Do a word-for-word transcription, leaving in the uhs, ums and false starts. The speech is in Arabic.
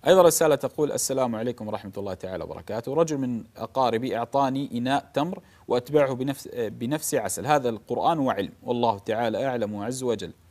أيضا رسالة تقول: السلام عليكم ورحمة الله تعالى وبركاته. رجل من أقاربي أعطاني إناء تمر وأتبعه بنفس بنفس عسل، هذا القرآن وعلم، والله تعالى أعلم وعز وجل،